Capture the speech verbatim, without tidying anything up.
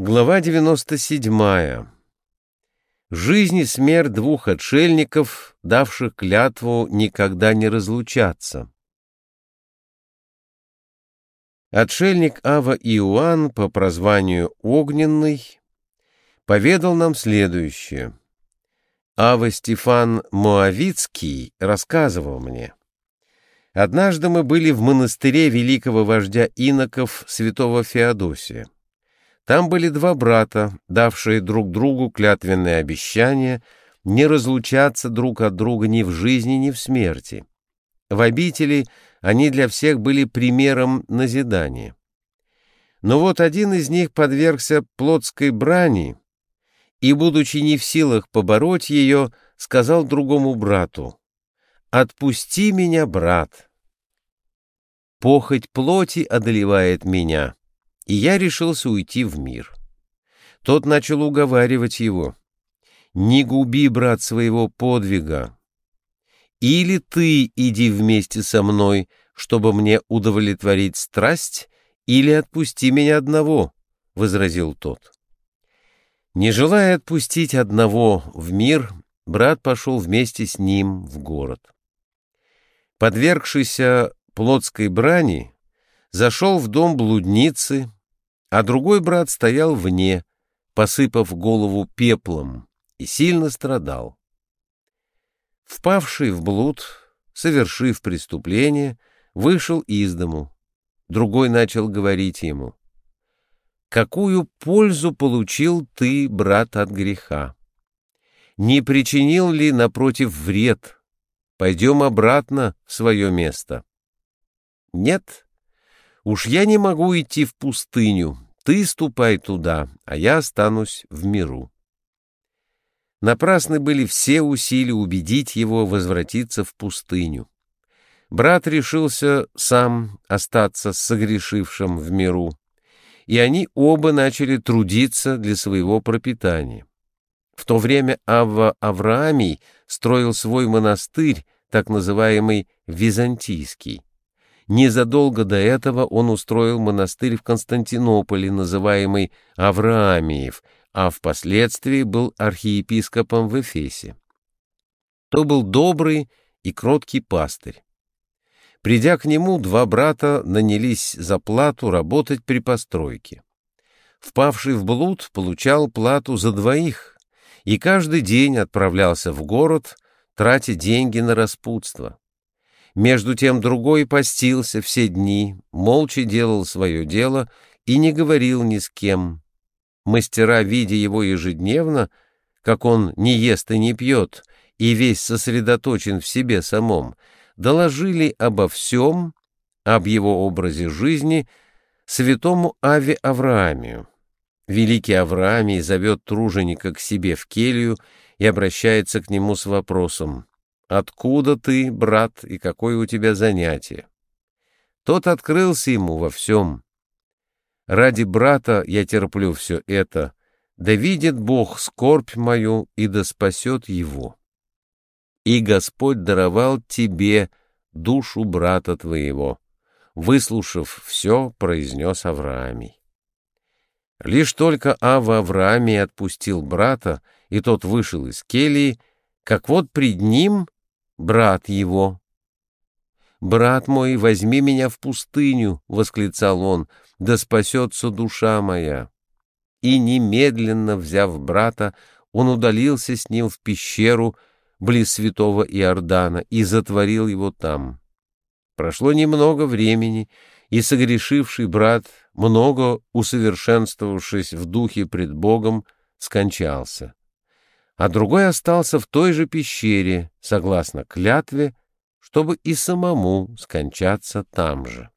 Глава девяносто седьмая. Жизнь и смерть двух отшельников, давших клятву никогда не разлучаться. Отшельник Ава Иоанн по прозванию Огненный поведал нам следующее. Ава Стефан Моавицкий рассказывал мне. Однажды мы были в монастыре великого вождя иноков святого Феодосия. Там были два брата, давшие друг другу клятвенное обещание не разлучаться друг от друга ни в жизни, ни в смерти. В обители они для всех были примером назидания. Но вот один из них подвергся плотской брани и, будучи не в силах побороть ее, сказал другому брату: «Отпусти меня, брат! Похоть плоти одолевает меня». И я решился уйти в мир. Тот начал уговаривать его: «Не губи, брат, своего подвига. Или ты иди вместе со мной, чтобы мне удовлетворить страсть, или отпусти меня одного», — возразил тот. Не желая отпустить одного в мир, брат пошел вместе с ним в город. Подвергшийся плотской брани зашел в дом блудницы, а другой брат стоял вне, посыпав голову пеплом, и сильно страдал. Впавший в блуд, совершив преступление, вышел из дому. Другой начал говорить ему: «Какую пользу получил ты, брат, от греха? Не причинил ли, напротив, вред? Пойдем обратно в свое место». «Нет, уж я не могу идти в пустыню, ты ступай туда, а я останусь в миру». Напрасны были все усилия убедить его возвратиться в пустыню. Брат решился сам остаться с согрешившим в миру, и они оба начали трудиться для своего пропитания. В то время Авва Авраамий строил свой монастырь, так называемый Византийский. Незадолго до этого он устроил монастырь в Константинополе, называемый Авраамиев, а впоследствии был архиепископом в Эфесе. То был добрый и кроткий пастырь. Придя к нему, два брата нанялись за плату работать при постройке. Впавший в блуд получал плату за двоих и каждый день отправлялся в город, тратя деньги на распутство. Между тем другой постился все дни, молча делал свое дело и не говорил ни с кем. Мастера, видя его ежедневно, как он не ест и не пьет, и весь сосредоточен в себе самом, доложили обо всем, об его образе жизни, святому Аве Авраамию. Великий Авраамий зовет труженика к себе в келью и обращается к нему с вопросом: «Откуда ты, брат, и какое у тебя занятие?» Тот открылся ему во всем. «Ради брата я терплю все это, да видит Бог скорбь мою, и да спасет его. И Господь даровал тебе душу брата твоего», выслушав все, произнес Авраамий. Лишь только Ава Авраамий отпустил брата, и тот вышел из келии, как вот пред ним брат его. «Брат мой, возьми меня в пустыню», — восклицал он, — «да спасется душа моя». И немедленно, взяв брата, он удалился с ним в пещеру близ святого Иордана и затворил его там. Прошло немного времени, и согрешивший брат, много усовершенствовавшись в духе пред Богом, скончался. А другой остался в той же пещере, согласно клятве, чтобы и самому скончаться там же.